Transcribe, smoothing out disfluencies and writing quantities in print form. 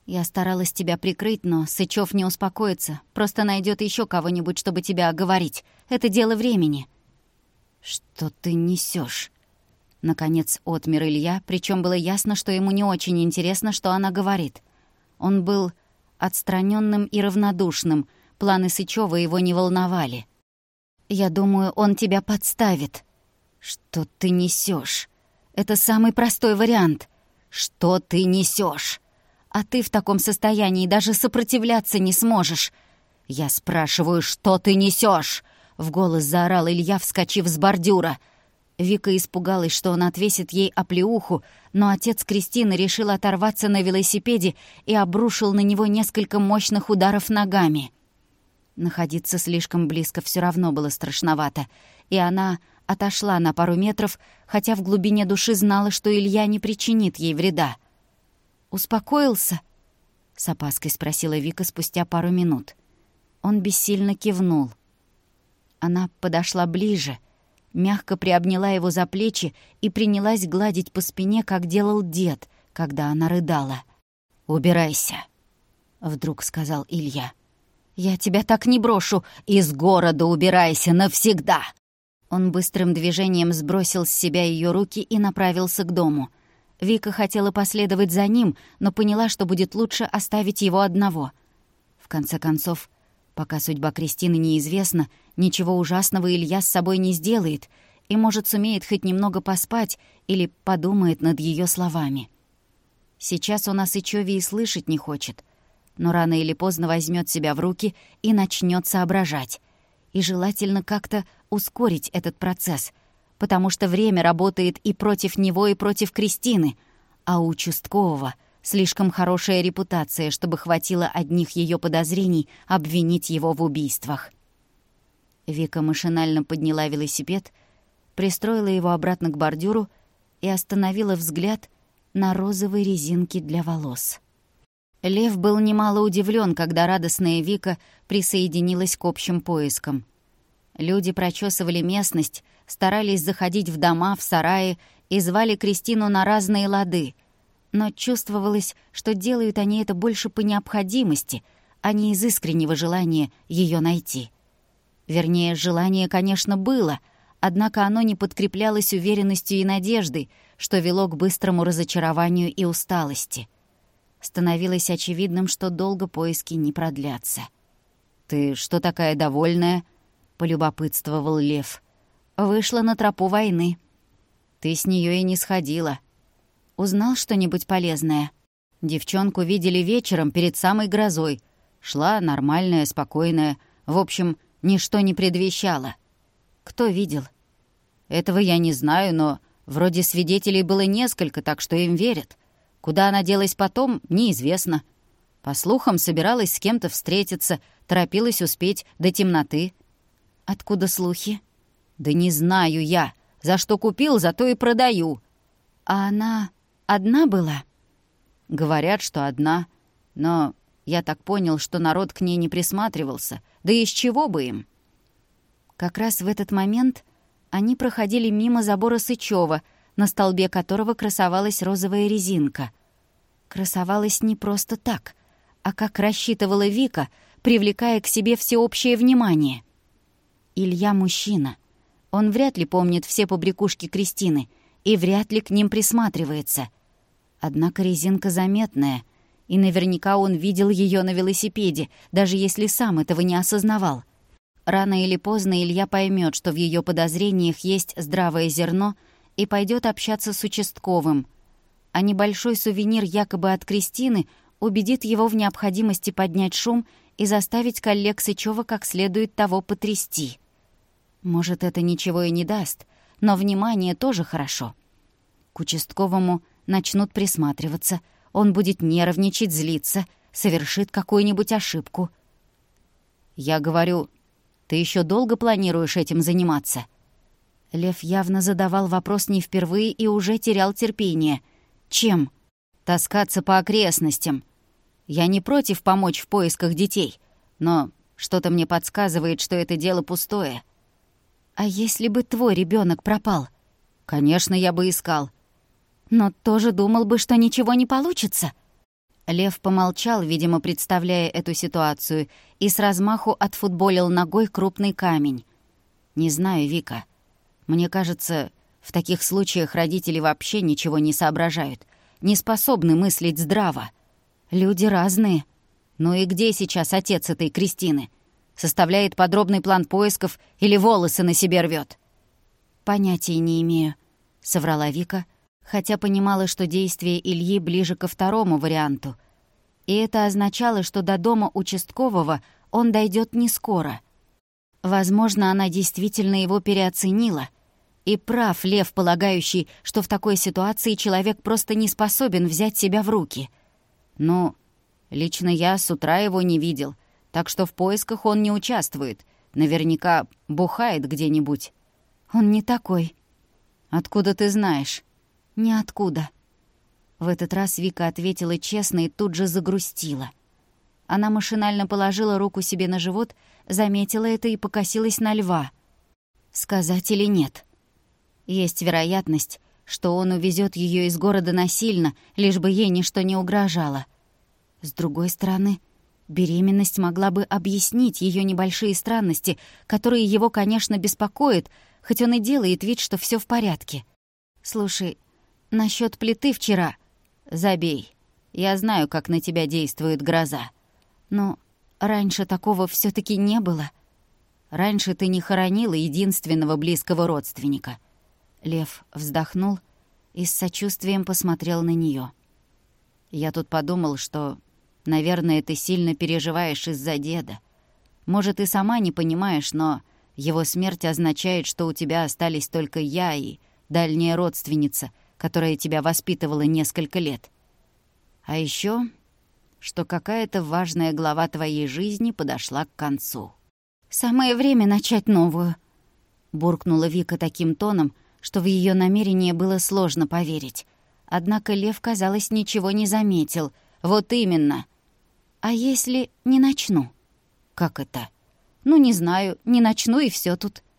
Я старалась тебя прикрыть, но Сычёв не успокоится. Просто найдёт ещё кого-нибудь, чтобы тебя оговорить. Это дело времени». «Что ты несёшь?» Наконец отмер Илья, причём было ясно, что ему не очень интересно, что она говорит. Он был отстранённым и равнодушным, планы Сычёва его не волновали. «Я думаю, он тебя подставит». «Что ты несёшь? Это самый простой вариант. Что ты несёшь? А ты в таком состоянии даже сопротивляться не сможешь. Я спрашиваю, что ты несёшь?» В голос заорал Илья, вскочив с бордюра. Вика испугалась, что он отвесит ей оплеуху, но отец Кристины решил оторваться на велосипеде и обрушил на него несколько мощных ударов ногами. Находиться слишком близко всё равно было страшновато, и она отошла на пару метров, хотя в глубине души знала, что Илья не причинит ей вреда. «Успокоился?» — с опаской спросила Вика спустя пару минут. Он бессильно кивнул. Она подошла ближе, мягко приобняла его за плечи и принялась гладить по спине, как делал дед, когда она рыдала. «Убирайся», — вдруг сказал Илья. «Я тебя так не брошу! Из города убирайся навсегда!» Он быстрым движением сбросил с себя её руки и направился к дому. Вика хотела последовать за ним, но поняла, что будет лучше оставить его одного. В конце концов, пока судьба Кристины неизвестна, ничего ужасного Илья с собой не сделает и, может, сумеет хоть немного поспать или подумает над её словами. Сейчас он о Сычёве и слышать не хочет, но рано или поздно возьмёт себя в руки и начнёт соображать. И желательно как-то ускорить этот процесс, потому что время работает и против него, и против Кристины, а у участкового слишком хорошая репутация, чтобы хватило одних её подозрений обвинить его в убийствах. Вика машинально подняла велосипед, пристроила его обратно к бордюру и остановила взгляд на розовой резинке для волос. Лев был немало удивлен, когда радостная Вика присоединилась к общим поискам. Люди прочесывали местность, старались заходить в дома, в сараи и звали Кристину на разные лады. Но чувствовалось, что делают они это больше по необходимости, а не из искреннего желания ее найти. Вернее, желание, конечно, было, однако оно не подкреплялось уверенностью и надеждой, что вело к быстрому разочарованию и усталости. Становилось очевидным, что долго поиски не продлятся. «Ты что такая довольная?» — полюбопытствовал Лев. «Вышла на тропу войны». «Ты с неё и не сходила». «Узнал что-нибудь полезное?» Девчонку видели вечером перед самой грозой. Шла нормальная, спокойная. В общем, ничто не предвещало. «Кто видел?» «Этого я не знаю, но вроде свидетелей было несколько, так что им верят. Куда она делась потом, неизвестно. По слухам, собиралась с кем-то встретиться, торопилась успеть до темноты». «Откуда слухи?» «Да не знаю я. За что купил, зато и продаю». «А она одна была?» «Говорят, что одна. Но я так понял, что народ к ней не присматривался. Да из чего бы им?» Как раз в этот момент они проходили мимо забора Сычёва, на столбе которого красовалась розовая резинка. Красовалась не просто так, а как рассчитывала Вика, привлекая к себе всеобщее внимание. Илья мужчина. Он вряд ли помнит все побрякушки Кристины и вряд ли к ним присматривается. Однако резинка заметная, и наверняка он видел её на велосипеде, даже если сам этого не осознавал. Рано или поздно Илья поймёт, что в её подозрениях есть здравое зерно, и пойдёт общаться с участковым. А небольшой сувенир якобы от Кристины убедит его в необходимости поднять шум и заставить коллег Сычёва как следует того потрясти. Может, это ничего и не даст, но внимание тоже хорошо. К участковому начнут присматриваться, он будет нервничать, злиться, совершит какую-нибудь ошибку. «Я говорю, ты ещё долго планируешь этим заниматься?» Лев явно задавал вопрос не впервые и уже терял терпение. «Чем?» «Таскаться по окрестностям. Я не против помочь в поисках детей, но что-то мне подсказывает, что это дело пустое». «А если бы твой ребёнок пропал?» «Конечно, я бы искал». «Но тоже думал бы, что ничего не получится». Лев помолчал, видимо, представляя эту ситуацию, и с размаху отфутболил ногой крупный камень. «Не знаю, Вика. Мне кажется, в таких случаях родители вообще ничего не соображают, не способны мыслить здраво. Люди разные. Ну и где сейчас отец этой Кристины? Составляет подробный план поисков или волосы на себе рвет?» «Понятия не имею», — соврала Вика, хотя понимала, что действие Ильи ближе ко второму варианту. И это означало, что до дома участкового он дойдет не скоро. Возможно, она действительно его переоценила. И прав Лев, полагающий, что в такой ситуации человек просто не способен взять себя в руки. «Ну, лично я с утра его не видел, так что в поисках он не участвует. Наверняка бухает где-нибудь». «Он не такой». «Откуда ты знаешь?» «Ниоткуда». В этот раз Вика ответила честно и тут же загрустила. Она машинально положила руку себе на живот, заметила это и покосилась на Льва. Сказать или нет? Есть вероятность, что он увезет ее из города насильно, лишь бы ей ничто не угрожало. С другой стороны, беременность могла бы объяснить ее небольшие странности, которые его, конечно, беспокоят, хоть он и делает вид, что все в порядке. «Слушай, насчет плиты вчера...» «Забей. Я знаю, как на тебя действует гроза. Но раньше такого все таки не было. Раньше ты не хоронила единственного близкого родственника». Лев вздохнул и с сочувствием посмотрел на нее. «Я тут подумал, что, наверное, ты сильно переживаешь из-за деда. Может, и сама не понимаешь, но его смерть означает, что у тебя остались только я и дальняя родственница, которая тебя воспитывала несколько лет. А еще, что какая-то важная глава твоей жизни подошла к концу». «Самое время начать новую», — буркнула Вика таким тоном, что в ее намерение было сложно поверить. Однако Лев, казалось, ничего не заметил. «Вот именно». «А если не начну?» «Как это?» «Ну, не знаю, не начну, и все тут».